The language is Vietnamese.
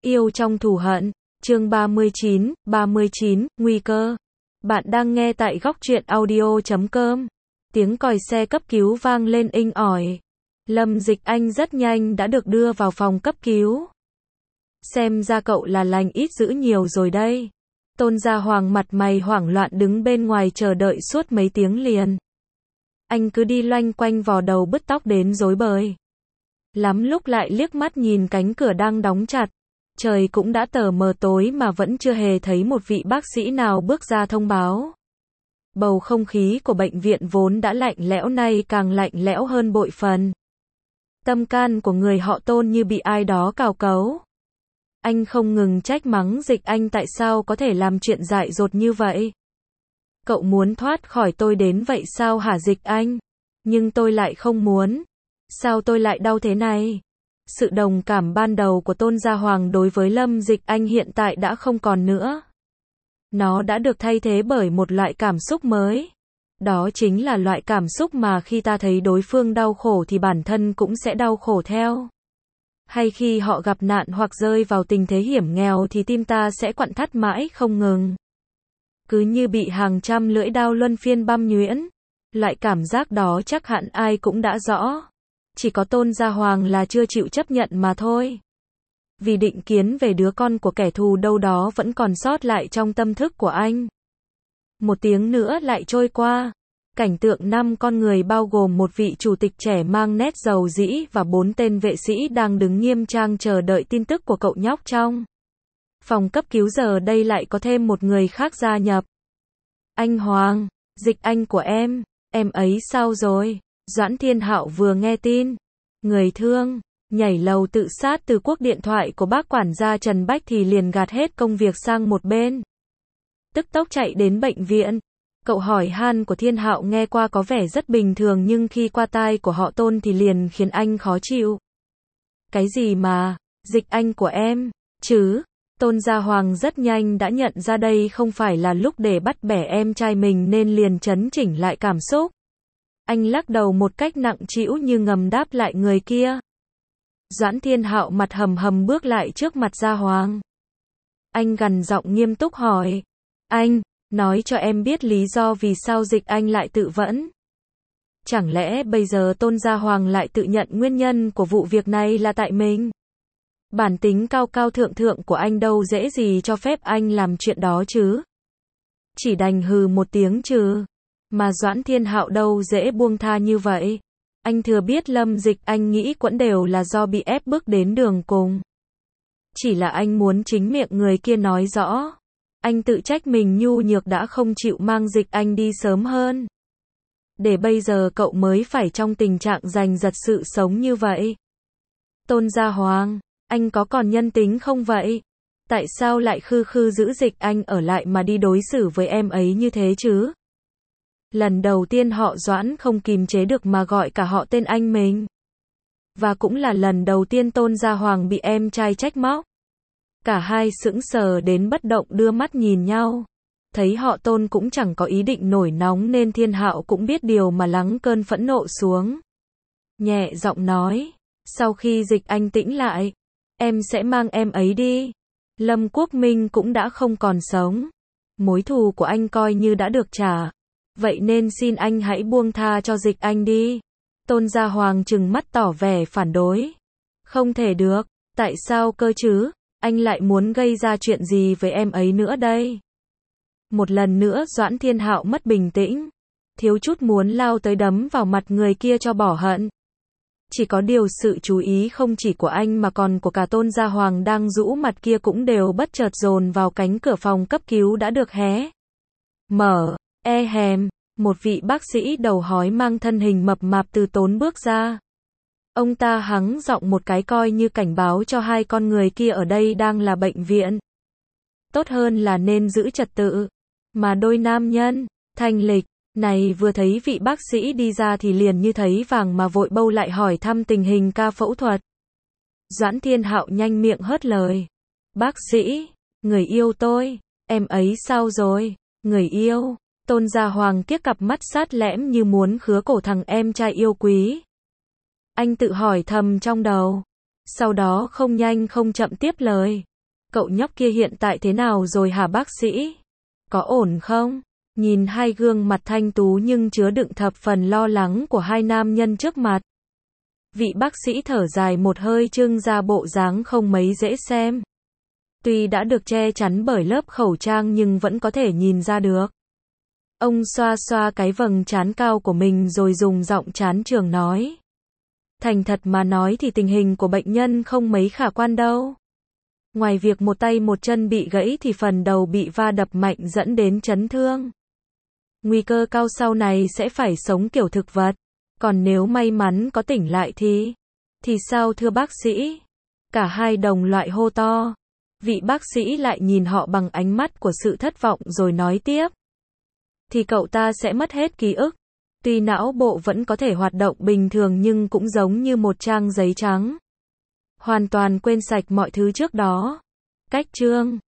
Yêu trong thù hận, chương 39, nguy cơ. Bạn đang nghe tại góc truyện audio.com. Tiếng còi xe cấp cứu vang lên inh ỏi. Lâm Dịch Anh rất nhanh đã được đưa vào phòng cấp cứu. Xem ra cậu là lành ít dữ nhiều rồi đây. Tôn Gia Hoàng mặt mày hoảng loạn đứng bên ngoài chờ đợi suốt mấy tiếng liền. Anh cứ đi loanh quanh vò đầu bứt tóc đến rối bời. Lắm lúc lại liếc mắt nhìn cánh cửa đang đóng chặt. Trời cũng đã tờ mờ tối mà vẫn chưa hề thấy một vị bác sĩ nào bước ra thông báo. Bầu không khí của bệnh viện vốn đã lạnh lẽo nay càng lạnh lẽo hơn bội phần. Tâm can của người họ Tôn như bị ai đó cào cấu. Anh không ngừng trách mắng Dịch Anh tại sao có thể làm chuyện dại dột như vậy. Cậu muốn thoát khỏi tôi đến vậy sao hả Dịch Anh? Nhưng tôi lại không muốn. Sao tôi lại đau thế này? Sự đồng cảm ban đầu của Tôn Gia Hoàng đối với Lâm Dịch Anh hiện tại đã không còn nữa. Nó đã được thay thế bởi một loại cảm xúc mới. Đó chính là loại cảm xúc mà khi ta thấy đối phương đau khổ thì bản thân cũng sẽ đau khổ theo. Hay khi họ gặp nạn hoặc rơi vào tình thế hiểm nghèo thì tim ta sẽ quặn thắt mãi không ngừng. Cứ như bị hàng trăm lưỡi đao luân phiên băm nhuyễn. Loại cảm giác đó chắc hẳn ai cũng đã rõ. Chỉ có Tôn Gia Hoàng là chưa chịu chấp nhận mà thôi. Vì định kiến về đứa con của kẻ thù đâu đó vẫn còn sót lại trong tâm thức của anh. Một tiếng nữa lại trôi qua. Cảnh tượng 5 con người bao gồm một vị chủ tịch trẻ mang nét giàu dĩ và 4 tên vệ sĩ đang đứng nghiêm trang chờ đợi tin tức của cậu nhóc trong phòng cấp cứu giờ đây lại có thêm một người khác gia nhập. Anh Hoàng, Dịch Anh của em ấy sao rồi? Doãn Thiên Hạo vừa nghe tin, người thương, nhảy lầu tự sát từ cuộc điện thoại của bác quản gia Trần Bách thì liền gạt hết công việc sang một bên. Tức tốc chạy đến bệnh viện. Cậu hỏi han của Thiên Hạo nghe qua có vẻ rất bình thường nhưng khi qua tai của họ Tôn thì liền khiến anh khó chịu. Cái gì mà, Dịch Anh của em, chứ? Tôn Gia Hoàng rất nhanh đã nhận ra đây không phải là lúc để bắt bẻ em trai mình nên liền chấn chỉnh lại cảm xúc. Anh lắc đầu một cách nặng trĩu như ngầm đáp lại người kia. Doãn Thiên Hạo mặt hầm hầm bước lại trước mặt Gia Hoàng. Anh gằn giọng nghiêm túc hỏi. Anh, nói cho em biết lý do vì sao Dịch Anh lại tự vẫn. Chẳng lẽ bây giờ Tôn Gia Hoàng lại tự nhận nguyên nhân của vụ việc này là tại mình? Bản tính cao cao thượng thượng của anh đâu dễ gì cho phép anh làm chuyện đó chứ? Chỉ đành hừ một tiếng trừ. Mà Doãn Thiên Hạo đâu dễ buông tha như vậy. Anh thừa biết Lâm Dịch Anh nghĩ quẫn đều là do bị ép bước đến đường cùng. Chỉ là anh muốn chính miệng người kia nói rõ. Anh tự trách mình nhu nhược đã không chịu mang Dịch Anh đi sớm hơn. Để bây giờ cậu mới phải trong tình trạng giành giật sự sống như vậy. Tôn Gia Hoàng, anh có còn nhân tính không vậy? Tại sao lại khư khư giữ Dịch Anh ở lại mà đi đối xử với em ấy như thế chứ? Lần đầu tiên họ Doãn không kìm chế được mà gọi cả họ tên anh mình. Và cũng là lần đầu tiên Tôn Gia Hoàng bị em trai trách móc. Cả hai sững sờ đến bất động đưa mắt nhìn nhau. Thấy họ Tôn cũng chẳng có ý định nổi nóng nên Thiên Hạo cũng biết điều mà lắng cơn phẫn nộ xuống. Nhẹ giọng nói, sau khi Dịch Anh tĩnh lại, em sẽ mang em ấy đi. Lâm Quốc Minh cũng đã không còn sống. Mối thù của anh coi như đã được trả. Vậy nên xin anh hãy buông tha cho Dịch Anh đi. Tôn Gia Hoàng trừng mắt tỏ vẻ phản đối. Không thể được, tại sao cơ chứ? Anh lại muốn gây ra chuyện gì với em ấy nữa đây? Một lần nữa Doãn Thiên Hạo mất bình tĩnh. Thiếu chút muốn lao tới đấm vào mặt người kia cho bỏ hận. Chỉ có điều sự chú ý không chỉ của anh mà còn của cả Tôn Gia Hoàng đang rũ mặt kia cũng đều bất chợt dồn vào cánh cửa phòng cấp cứu đã được hé mở. Hèm, một vị bác sĩ đầu hói mang thân hình mập mạp từ tốn bước ra. Ông ta hắng giọng một cái coi như cảnh báo cho hai con người kia ở đây đang là bệnh viện. Tốt hơn là nên giữ trật tự. Mà đôi nam nhân, thanh lịch, này vừa thấy vị bác sĩ đi ra thì liền như thấy vàng mà vội bâu lại hỏi thăm tình hình ca phẫu thuật. Doãn Thiên Hạo nhanh miệng hớt lời. Bác sĩ, người yêu tôi, em ấy sao rồi? Người yêu. Tôn Gia Hoàng kiếc cặp mắt sát lẻm như muốn khứa cổ thằng em trai yêu quý. Anh tự hỏi thầm trong đầu. Sau đó không nhanh không chậm tiếp lời. Cậu nhóc kia hiện tại thế nào rồi hả bác sĩ? Có ổn không? Nhìn hai gương mặt thanh tú nhưng chứa đựng thập phần lo lắng của hai nam nhân trước mặt. Vị bác sĩ thở dài một hơi trưng ra bộ dáng không mấy dễ xem. Tuy đã được che chắn bởi lớp khẩu trang nhưng vẫn có thể nhìn ra được. Ông xoa xoa cái vầng trán cao của mình rồi dùng giọng chán chường nói. Thành thật mà nói thì tình hình của bệnh nhân không mấy khả quan đâu. Ngoài việc một tay một chân bị gãy thì phần đầu bị va đập mạnh dẫn đến chấn thương. Nguy cơ cao sau này sẽ phải sống kiểu thực vật. Còn nếu may mắn có tỉnh lại thì sao thưa bác sĩ? Cả hai đồng loại hô to. Vị bác sĩ lại nhìn họ bằng ánh mắt của sự thất vọng rồi nói tiếp. Thì cậu ta sẽ mất hết ký ức. Tuy não bộ vẫn có thể hoạt động bình thường nhưng cũng giống như một trang giấy trắng. Hoàn toàn quên sạch mọi thứ trước đó. Cách chương